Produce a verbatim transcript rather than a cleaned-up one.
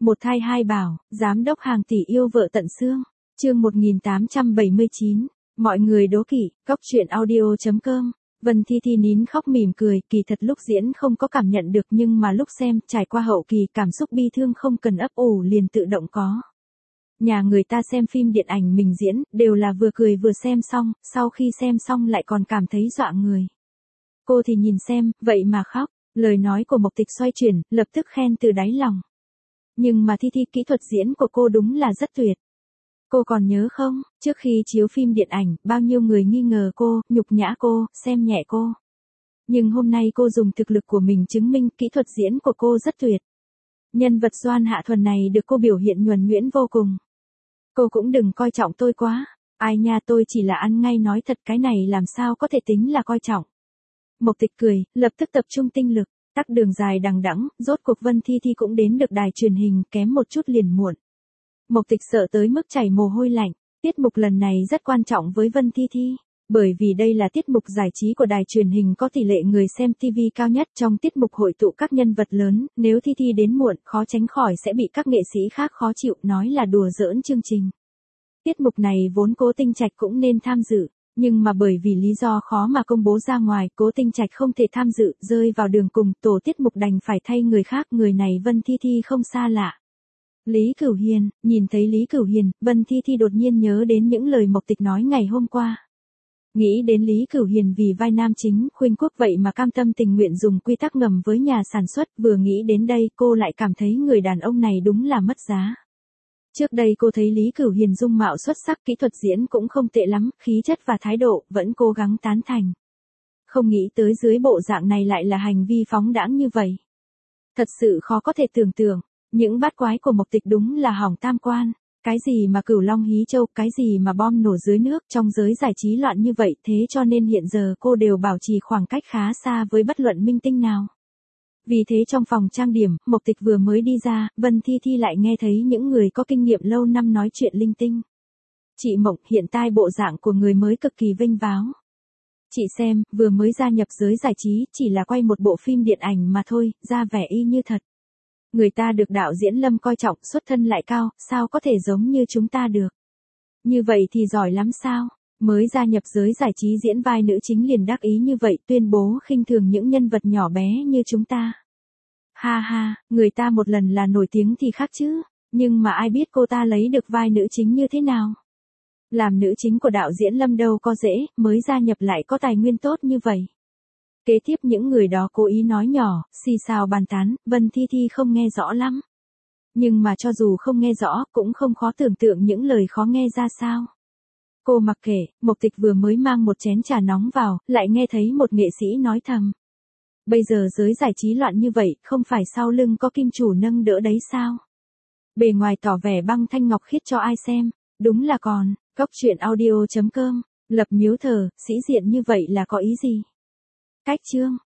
Một thai hai bảo, giám đốc hàng tỷ yêu vợ tận xương. Chương một nghìn tám trăm bảy mươi chín. Mọi người đố kỵ, cóc truyện audio chấm com. Vân Thi Thi nín khóc mỉm cười, kỳ thật lúc diễn không có cảm nhận được nhưng mà lúc xem, trải qua hậu kỳ cảm xúc bi thương không cần ấp ủ liền tự động có. Nhà người ta xem phim điện ảnh mình diễn, đều là vừa cười vừa xem xong, sau khi xem xong lại còn cảm thấy dọa người. Cô thì nhìn xem, vậy mà khóc, lời nói của Mộc Tịch xoay chuyển, lập tức khen từ đáy lòng. Nhưng mà Thi Thi, kỹ thuật diễn của cô đúng là rất tuyệt. Cô còn nhớ không, trước khi chiếu phim điện ảnh, bao nhiêu người nghi ngờ cô, nhục nhã cô, xem nhẹ cô. Nhưng hôm nay cô dùng thực lực của mình chứng minh kỹ thuật diễn của cô rất tuyệt. Nhân vật Doan Hạ Thuần này được cô biểu hiện nhuần nhuyễn vô cùng. Cô cũng đừng coi trọng tôi quá, ai nha, tôi chỉ là ăn ngay nói thật, cái này làm sao có thể tính là coi trọng. Mộc Tịch cười, lập tức tập trung tinh lực, tắc đường dài đằng đẵng, rốt cuộc Vân Thi Thi cũng đến được đài truyền hình, kém một chút liền muộn. Mộc Tịch sợ tới mức chảy mồ hôi lạnh, tiết mục lần này rất quan trọng với Vân Thi Thi, bởi vì đây là tiết mục giải trí của đài truyền hình có tỷ lệ người xem ti vi cao nhất, trong tiết mục hội tụ các nhân vật lớn, nếu Thi Thi đến muộn, khó tránh khỏi sẽ bị các nghệ sĩ khác khó chịu, nói là đùa giỡn chương trình. Tiết mục này vốn Cố Tinh Trạch cũng nên tham dự, nhưng mà bởi vì lý do khó mà công bố ra ngoài, Cố Tinh Trạch không thể tham dự, rơi vào đường cùng, tổ tiết mục đành phải thay người khác, người này Vân Thi Thi không xa lạ. Lý Cửu Hiền, nhìn thấy Lý Cửu Hiền, Vân Thi Thi đột nhiên nhớ đến những lời Mộc Tịch nói ngày hôm qua. Nghĩ đến Lý Cửu Hiền vì vai nam chính, khuynh quốc vậy mà cam tâm tình nguyện dùng quy tắc ngầm với nhà sản xuất, vừa nghĩ đến đây cô lại cảm thấy người đàn ông này đúng là mất giá. Trước đây cô thấy Lý Cửu Hiền dung mạo xuất sắc, kỹ thuật diễn cũng không tệ lắm, khí chất và thái độ, vẫn cố gắng tán thành. Không nghĩ tới dưới bộ dạng này lại là hành vi phóng đãng như vậy. Thật sự khó có thể tưởng tượng, những bát quái của Mộc Tịch đúng là hỏng tam quan. Cái gì mà Cửu Long hí châu, cái gì mà bom nổ dưới nước, trong giới giải trí loạn như vậy, thế cho nên hiện giờ cô đều bảo trì khoảng cách khá xa với bất luận minh tinh nào. Vì thế trong phòng trang điểm, Mộc Tịch vừa mới đi ra, Vân Thi Thi lại nghe thấy những người có kinh nghiệm lâu năm nói chuyện linh tinh. Chị Mộng, hiện tại bộ dạng của người mới cực kỳ vênh váo. Chị xem, vừa mới gia nhập giới giải trí, chỉ là quay một bộ phim điện ảnh mà thôi, ra vẻ y như thật. Người ta được đạo diễn Lâm coi trọng, xuất thân lại cao, sao có thể giống như chúng ta được. Như vậy thì giỏi lắm sao, mới gia nhập giới giải trí diễn vai nữ chính liền đắc ý như vậy, tuyên bố khinh thường những nhân vật nhỏ bé như chúng ta. Ha ha, người ta một lần là nổi tiếng thì khác chứ, nhưng mà ai biết cô ta lấy được vai nữ chính như thế nào. Làm nữ chính của đạo diễn Lâm đâu có dễ, mới gia nhập lại có tài nguyên tốt như vậy. Kế tiếp những người đó cố ý nói nhỏ, xì xào bàn tán, Vân Thi Thi không nghe rõ lắm. Nhưng mà cho dù không nghe rõ, cũng không khó tưởng tượng những lời khó nghe ra sao. Cô mặc kệ, Mộc Tịch vừa mới mang một chén trà nóng vào, lại nghe thấy một nghệ sĩ nói thầm. Bây giờ giới giải trí loạn như vậy, không phải sau lưng có kim chủ nâng đỡ đấy sao? Bề ngoài tỏ vẻ băng thanh ngọc khiết cho ai xem, đúng là còn, cóc truyện audio chấm com, lập miếu thờ, sĩ diện như vậy là có ý gì? Cách chương